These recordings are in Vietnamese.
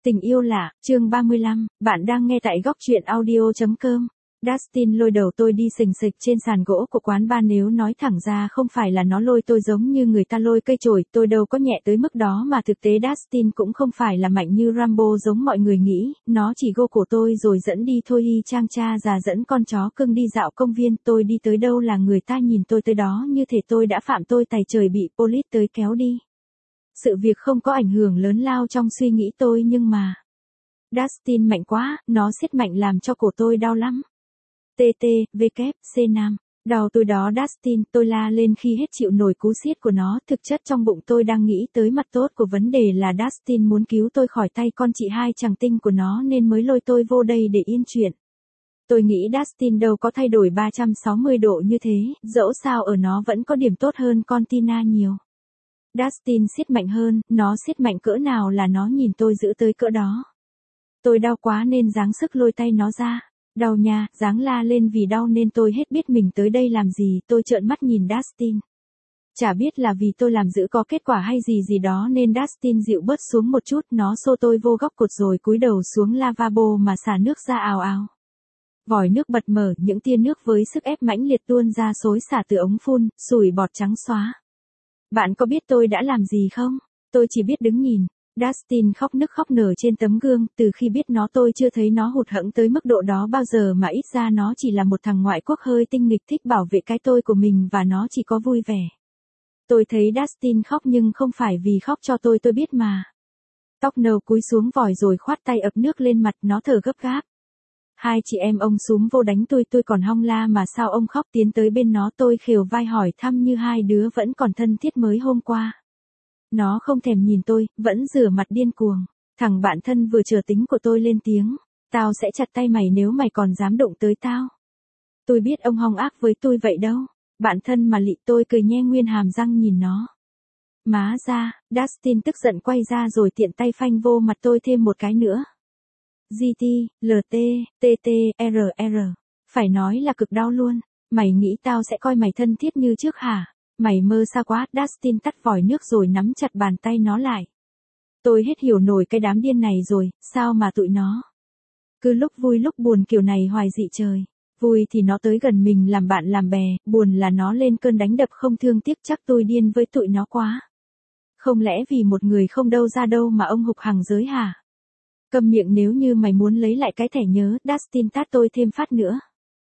Tình yêu lạ, chương 35, bạn đang nghe tại góc truyện audio.com. Dustin lôi đầu tôi đi xình xịch trên sàn gỗ của quán bar, nếu nói thẳng ra không phải là nó lôi tôi giống như người ta lôi cây chổi, tôi đâu có nhẹ tới mức đó, mà thực tế Dustin cũng không phải là mạnh như Rambo giống mọi người nghĩ, nó chỉ gô cổ tôi rồi dẫn đi thôi, y chang cha già dẫn con chó cưng đi dạo công viên, tôi đi tới đâu là người ta nhìn tôi tới đó, như thể tôi đã phạm tôi tày trời bị police tới kéo đi. Sự việc không có ảnh hưởng lớn lao trong suy nghĩ tôi, nhưng mà Dustin mạnh quá, nó siết mạnh làm cho cổ tôi đau lắm. C Nam. Đau tôi đó Dustin, tôi la lên khi hết chịu nổi cú siết của nó, thực chất trong bụng tôi đang nghĩ tới mặt tốt của vấn đề là Dustin muốn cứu tôi khỏi tay con chị hai chàng tinh của nó nên mới lôi tôi vô đây để yên chuyện. Tôi nghĩ Dustin đâu có thay đổi 360 độ như thế, dẫu sao ở nó vẫn có điểm tốt hơn con Tina nhiều. Dustin siết mạnh hơn, nó siết mạnh cỡ nào là nó nhìn tôi giữ tới cỡ đó. Tôi đau quá nên giáng sức lôi tay nó ra. Đau nha, giáng la lên vì đau nên tôi hết biết mình tới đây làm gì, tôi trợn mắt nhìn Dustin. Chả biết là vì tôi làm giữ có kết quả hay gì đó nên Dustin dịu bớt xuống một chút, nó xô tôi vô góc cột rồi cúi đầu xuống lavabo mà xả nước ra ào ào. Vòi nước bật mở, những tia nước với sức ép mãnh liệt tuôn ra xối xả từ ống phun, sủi bọt trắng xóa. Bạn có biết tôi đã làm gì không? Tôi chỉ biết đứng nhìn. Dustin khóc nức khóc nở trên tấm gương, từ khi biết nó tôi chưa thấy nó hụt hẫng tới mức độ đó bao giờ, mà ít ra nó chỉ là một thằng ngoại quốc hơi tinh nghịch thích bảo vệ cái tôi của mình và nó chỉ có vui vẻ. Tôi thấy Dustin khóc nhưng không phải vì khóc cho tôi biết mà. Tóc nâu cúi xuống vòi rồi khoát tay ập nước lên mặt, nó thở gấp gáp. Hai chị em ông xúm vô đánh tôi còn hong la mà sao ông khóc, tiến tới bên nó tôi khều vai hỏi thăm như hai đứa vẫn còn thân thiết mới hôm qua. Nó không thèm nhìn tôi, vẫn rửa mặt điên cuồng. Thằng bạn thân vừa chờ tính của tôi lên tiếng. Tao sẽ chặt tay mày nếu mày còn dám đụng tới tao. Tôi biết ông hong ác với tôi vậy đâu. Bạn thân mà lị, tôi cười nhe nguyên hàm răng nhìn nó. Má ra, Dustin tức giận quay ra rồi tiện tay phanh vô mặt tôi thêm một cái nữa. GT, LT, TT, RR. Phải nói là cực đau luôn. Mày nghĩ tao sẽ coi mày thân thiết như trước hả? Mày mơ xa quá. Dustin tắt vòi nước rồi nắm chặt bàn tay nó lại. Tôi hết hiểu nổi cái đám điên này rồi, sao mà tụi nó cứ lúc vui lúc buồn kiểu này hoài dị trời. Vui thì nó tới gần mình làm bạn làm bè, buồn là nó lên cơn đánh đập không thương tiếc, chắc tôi điên với tụi nó quá. Không lẽ vì một người không đâu ra đâu mà ông hục hàng giới hả? Câm miệng nếu như mày muốn lấy lại cái thẻ nhớ. Dustin tát tôi thêm phát nữa.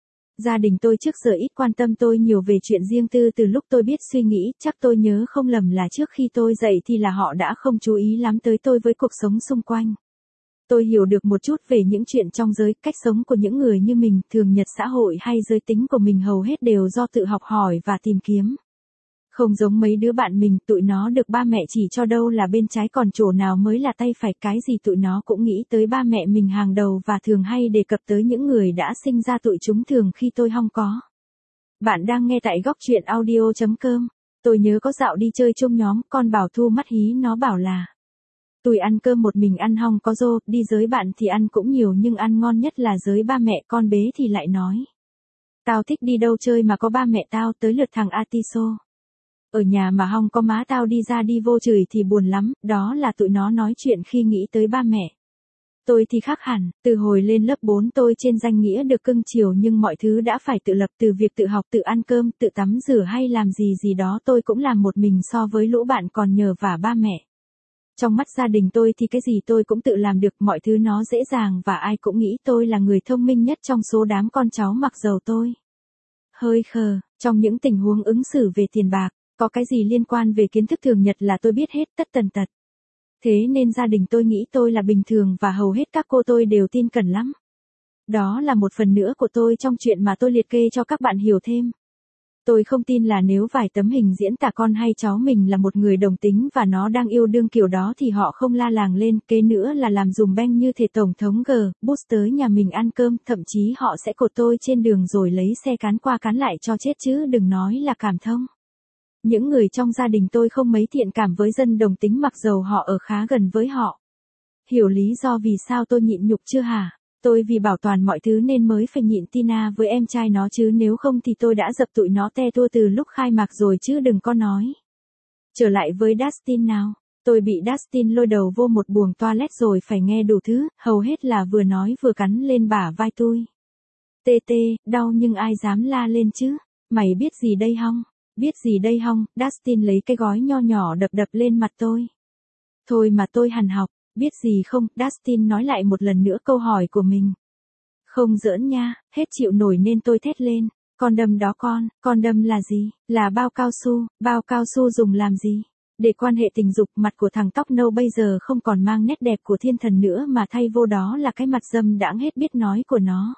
Gia đình tôi trước giờ ít quan tâm tôi nhiều về chuyện riêng tư từ lúc tôi biết suy nghĩ, chắc tôi nhớ không lầm là trước khi tôi dậy thì là họ đã không chú ý lắm tới tôi với cuộc sống xung quanh. Tôi hiểu được một chút về những chuyện trong giới, cách sống của những người như mình, thường nhật xã hội hay giới tính của mình hầu hết đều do tự học hỏi và tìm kiếm. Không giống mấy đứa bạn mình, tụi nó được ba mẹ chỉ cho đâu là bên trái còn chỗ nào mới là tay phải, cái gì tụi nó cũng nghĩ tới ba mẹ mình hàng đầu và thường hay đề cập tới những người đã sinh ra tụi chúng thường khi tôi hong có. Bạn đang nghe tại góc truyện audio.com. Tôi nhớ có dạo đi chơi chung nhóm, con Bảo Thu mắt hí nó bảo là tụi ăn cơm một mình ăn hong có rô, đi giới bạn thì ăn cũng nhiều nhưng ăn ngon nhất là giới ba mẹ, con bế thì lại nói. Tao thích đi đâu chơi mà có ba mẹ tao, tới lượt thằng Atiso. Ở nhà mà hong có má tao đi ra đi vô chửi thì buồn lắm, đó là tụi nó nói chuyện khi nghĩ tới ba mẹ. Tôi thì khác hẳn, từ hồi lên lớp 4 tôi trên danh nghĩa được cưng chiều nhưng mọi thứ đã phải tự lập, từ việc tự học, tự ăn cơm, tự tắm rửa hay làm gì đó tôi cũng làm một mình, so với lũ bạn còn nhờ vả ba mẹ. Trong mắt gia đình tôi thì cái gì tôi cũng tự làm được, mọi thứ nó dễ dàng và ai cũng nghĩ tôi là người thông minh nhất trong số đám con cháu mặc dầu tôi hơi khờ, trong những tình huống ứng xử về tiền bạc. Có cái gì liên quan về kiến thức thường nhật là tôi biết hết tất tần tật. Thế nên gia đình tôi nghĩ tôi là bình thường và hầu hết các cô tôi đều tin cẩn lắm. Đó là một phần nữa của tôi trong chuyện mà tôi liệt kê cho các bạn hiểu thêm. Tôi không tin là nếu vài tấm hình diễn tả con hay cháu mình là một người đồng tính và nó đang yêu đương kiểu đó thì họ không la làng lên, kế nữa là làm dùm beng như thể Tổng thống Bush tới nhà mình ăn cơm, thậm chí họ sẽ cột tôi trên đường rồi lấy xe cán qua cán lại cho chết chứ đừng nói là cảm thông. Những người trong gia đình tôi không mấy thiện cảm với dân đồng tính mặc dầu họ ở khá gần với họ. Hiểu lý do vì sao tôi nhịn nhục chưa hả? Tôi vì bảo toàn mọi thứ nên mới phải nhịn Tina với em trai nó chứ nếu không thì tôi đã dập tụi nó te tua từ lúc khai mạc rồi chứ đừng có nói. Trở lại với Dustin nào. Tôi bị Dustin lôi đầu vô một buồng toilet rồi phải nghe đủ thứ, hầu hết là vừa nói vừa cắn lên bả vai tôi. Tê tê, đau nhưng ai dám la lên chứ? Mày biết gì đây hông? Biết gì đây hông? Dustin lấy cái gói nho nhỏ đập đập lên mặt tôi. Thôi mà tôi hằn học, biết gì không? Dustin nói lại một lần nữa câu hỏi của mình. Không giỡn nha, hết chịu nổi nên tôi thét lên. Con đâm đó con đâm là gì? Là bao cao su dùng làm gì? Để quan hệ tình dục. Mặt của thằng tóc nâu bây giờ không còn mang nét đẹp của thiên thần nữa mà thay vô đó là cái mặt dâm đãng hết biết nói của nó.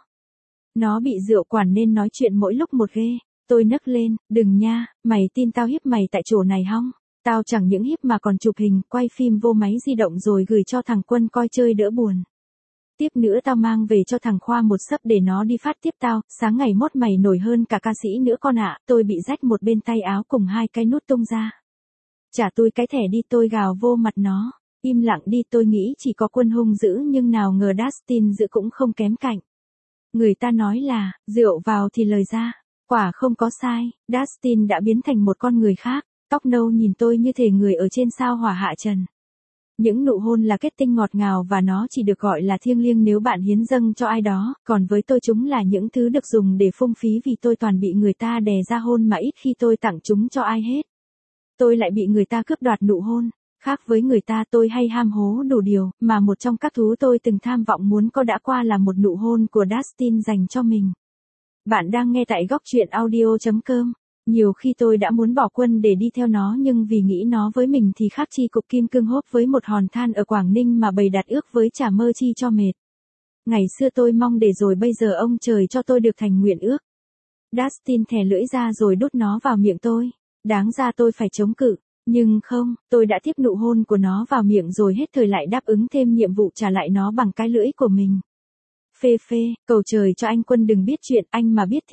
Nó bị rượu quản nên nói chuyện mỗi lúc một ghê. Tôi nấc lên, đừng nha, mày tin tao hiếp mày tại chỗ này hông? Tao chẳng những hiếp mà còn chụp hình, quay phim vô máy di động rồi gửi cho thằng Quân coi chơi đỡ buồn. Tiếp nữa tao mang về cho thằng Khoa một sấp để nó đi phát tiếp tao, sáng ngày mốt mày nổi hơn cả ca sĩ nữa con ạ. Tôi bị rách một bên tay áo cùng hai cái nút tung ra. Trả tôi cái thẻ đi, tôi gào vô mặt nó. Im lặng đi, tôi nghĩ chỉ có Quân hung dữ nhưng nào ngờ Dustin dữ cũng không kém cạnh. Người ta nói là, rượu vào thì lời ra. Quả không có sai, Dustin đã biến thành một con người khác. Tóc nâu nhìn tôi như thể người ở trên sao hỏa hạ trần. Những nụ hôn là kết tinh ngọt ngào và nó chỉ được gọi là thiêng liêng nếu bạn hiến dâng cho ai đó, còn với tôi chúng là những thứ được dùng để phung phí vì tôi toàn bị người ta đè ra hôn mà ít khi tôi tặng chúng cho ai hết. Tôi lại bị người ta cướp đoạt nụ hôn. Khác với người ta tôi hay ham hố đủ điều, mà một trong các thú tôi từng tham vọng muốn có đã qua là một nụ hôn của Dustin dành cho mình. Bạn đang nghe tại góc truyện audio.com. Nhiều khi tôi đã muốn bỏ Quân để đi theo nó nhưng vì nghĩ nó với mình thì khác chi cục kim cương hốp với một hòn than ở Quảng Ninh mà bầy đặt ước với chả mơ chi cho mệt. Ngày xưa tôi mong để rồi bây giờ ông trời cho tôi được thành nguyện ước. Dustin thè lưỡi ra rồi đút nó vào miệng tôi. Đáng ra tôi phải chống cự. Nhưng không, tôi đã tiếp nụ hôn của nó vào miệng rồi hết thời lại đáp ứng thêm nhiệm vụ trả lại nó bằng cái lưỡi của mình. Phê phê, cầu trời cho anh Quân đừng biết chuyện, anh mà biết thì.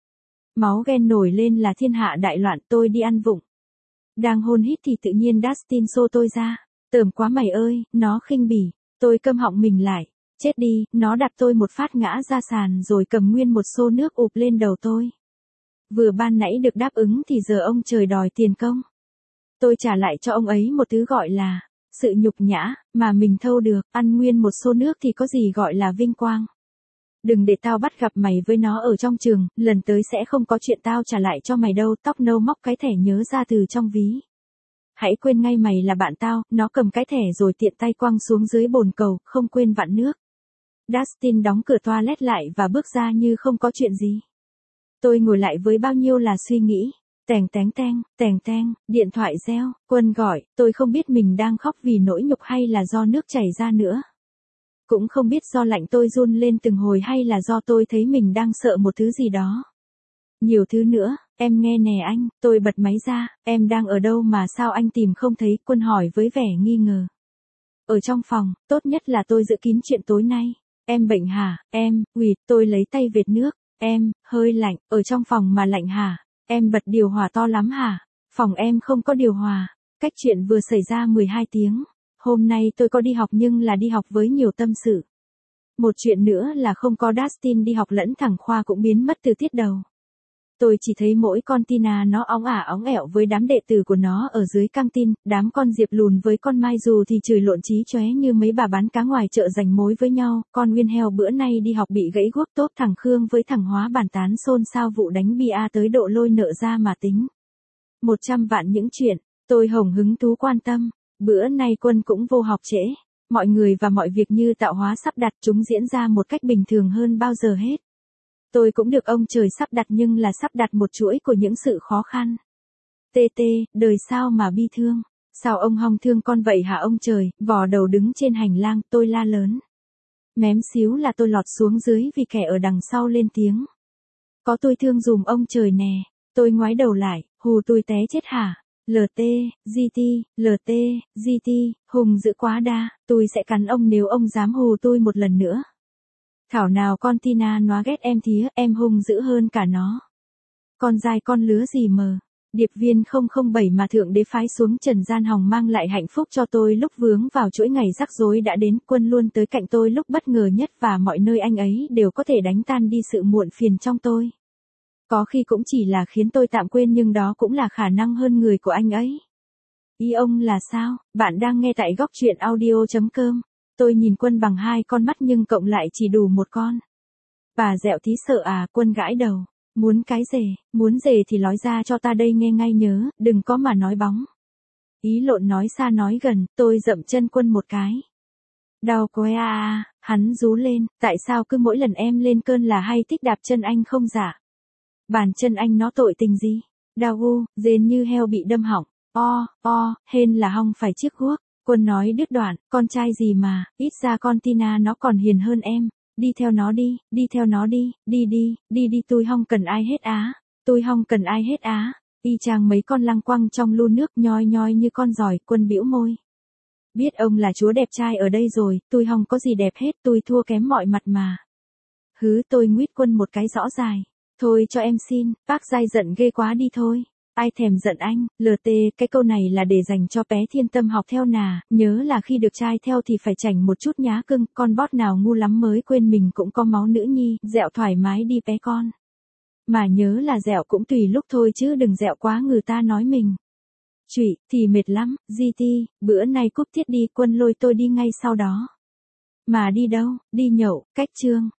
Máu ghen nổi lên là thiên hạ đại loạn, tôi đi ăn vụng. Đang hôn hít thì tự nhiên Dustin xô tôi ra. Tởm quá mày ơi, nó khinh bỉ. Tôi câm họng mình lại. Chết đi, nó đặt tôi một phát ngã ra sàn rồi cầm nguyên một xô nước ụp lên đầu tôi. Vừa ban nãy được đáp ứng thì giờ ông trời đòi tiền công. Tôi trả lại cho ông ấy một thứ gọi là sự nhục nhã, mà mình thâu được, ăn nguyên một xô nước thì có gì gọi là vinh quang. Đừng để tao bắt gặp mày với nó ở trong trường, lần tới sẽ không có chuyện tao trả lại cho mày đâu. Tóc nâu móc cái thẻ nhớ ra từ trong ví. Hãy quên ngay mày là bạn tao, nó cầm cái thẻ rồi tiện tay quăng xuống dưới bồn cầu, không quên vặn nước. Dustin đóng cửa toilet lại và bước ra như không có chuyện gì. Tôi ngồi lại với bao nhiêu là suy nghĩ. Tèng teng, điện thoại reo, Quân gọi, tôi không biết mình đang khóc vì nỗi nhục hay là do nước chảy ra nữa. Cũng không biết do lạnh tôi run lên từng hồi hay là do tôi thấy mình đang sợ một thứ gì đó. Nhiều thứ nữa, em nghe nè anh, tôi bật máy ra, em đang ở đâu mà sao anh tìm không thấy, Quân hỏi với vẻ nghi ngờ. Ở trong phòng, tốt nhất là tôi giữ kín chuyện tối nay. Em bệnh hả, em, tôi lấy tay vệt nước, em, hơi lạnh, ở trong phòng mà lạnh hả? Em bật điều hòa to lắm hả? Phòng em không có điều hòa. Cách chuyện vừa xảy ra 12 tiếng. Hôm nay tôi có đi học nhưng là đi học với nhiều tâm sự. Một chuyện nữa là không có Dustin đi học lẫn thằng Khoa cũng biến mất từ tiết đầu. Tôi chỉ thấy mỗi con Tina nó óng ả óng ẻo với đám đệ tử của nó ở dưới căng tin, đám con Diệp lùn với con Mai dù thì chửi lộn chí chóe như mấy bà bán cá ngoài chợ giành mối với nhau, con Nguyên Heo bữa nay đi học bị gãy guốc tốt, thằng Khương với thằng Hóa bàn tán xôn xao vụ đánh bia tới độ lôi nợ ra mà tính. 100 vạn những chuyện, tôi hồng hứng thú quan tâm, bữa nay Quân cũng vô học trễ, mọi người và mọi việc như tạo hóa sắp đặt chúng diễn ra một cách bình thường hơn bao giờ hết. Tôi cũng được ông trời sắp đặt nhưng là sắp đặt một chuỗi của những sự khó khăn. Đời sao mà bi thương. Sao ông hong thương con vậy hả ông trời, vò đầu đứng trên hành lang, tôi la lớn. Mém xíu là tôi lọt xuống dưới vì kẻ ở đằng sau lên tiếng. Có tôi thương dùm ông trời nè. Tôi ngoái đầu lại, hù tôi té chết hả? LT, hùng dữ quá đa, tôi sẽ cắn ông nếu ông dám hù tôi một lần nữa. Thảo nào con Tina nó ghét em thía, em hung dữ hơn cả nó. Con dai con lứa gì mờ. Điệp viên 007 mà Thượng Đế phái xuống trần gian hòng mang lại hạnh phúc cho tôi lúc vướng vào chuỗi ngày rắc rối đã đến. Quân luôn tới cạnh tôi lúc bất ngờ nhất và mọi nơi anh ấy đều có thể đánh tan đi sự muộn phiền trong tôi. Có khi cũng chỉ là khiến tôi tạm quên nhưng đó cũng là khả năng hơn người của anh ấy. Ý ông là sao? Bạn đang nghe tại góc truyện audio.com. Tôi nhìn Quân bằng hai con mắt nhưng cộng lại chỉ đủ một con. Bà dẹo tí sợ à? Quân gãi đầu. Muốn cái rể, muốn rể thì nói ra cho ta đây nghe ngay nhớ, đừng có mà nói bóng. Ý lộn nói xa nói gần, tôi dậm chân Quân một cái. Đau quá à, hắn rú lên, tại sao cứ mỗi lần em lên cơn là hay thích đạp chân anh không dạ? Bàn chân anh nó tội tình gì? Đau u, rên như heo bị đâm họng. Hên là hong phải chiếc guốc. Quân nói đứt đoạn, con trai gì mà, ít ra con Tina nó còn hiền hơn em. Đi theo nó đi, đi theo nó đi, đi tôi hong cần ai hết á. Tôi hong cần ai hết á. Y chang mấy con lăng quăng trong lu nước nhoi nhoi như con giỏi. Quân bĩu môi. Biết ông là chúa đẹp trai ở đây rồi, tôi hong có gì đẹp hết, tôi thua kém mọi mặt mà. Hứ, tôi nguyết Quân một cái rõ dài. Thôi cho em xin, bác dai giận ghê quá đi thôi. Ai thèm giận anh, LT, cái câu này là để dành cho bé Thiên Tâm học theo nà, nhớ là khi được trai theo thì phải chảnh một chút nhá cưng, con bót nào ngu lắm mới quên mình cũng có máu nữ nhi, dẹo thoải mái đi bé con. Mà nhớ là dẹo cũng tùy lúc thôi chứ đừng dẹo quá người ta nói mình. Chụy, thì mệt lắm, GT, bữa nay cúp tiết đi, Quân lôi tôi đi ngay sau đó. Mà đi đâu, đi nhậu, cách Trương.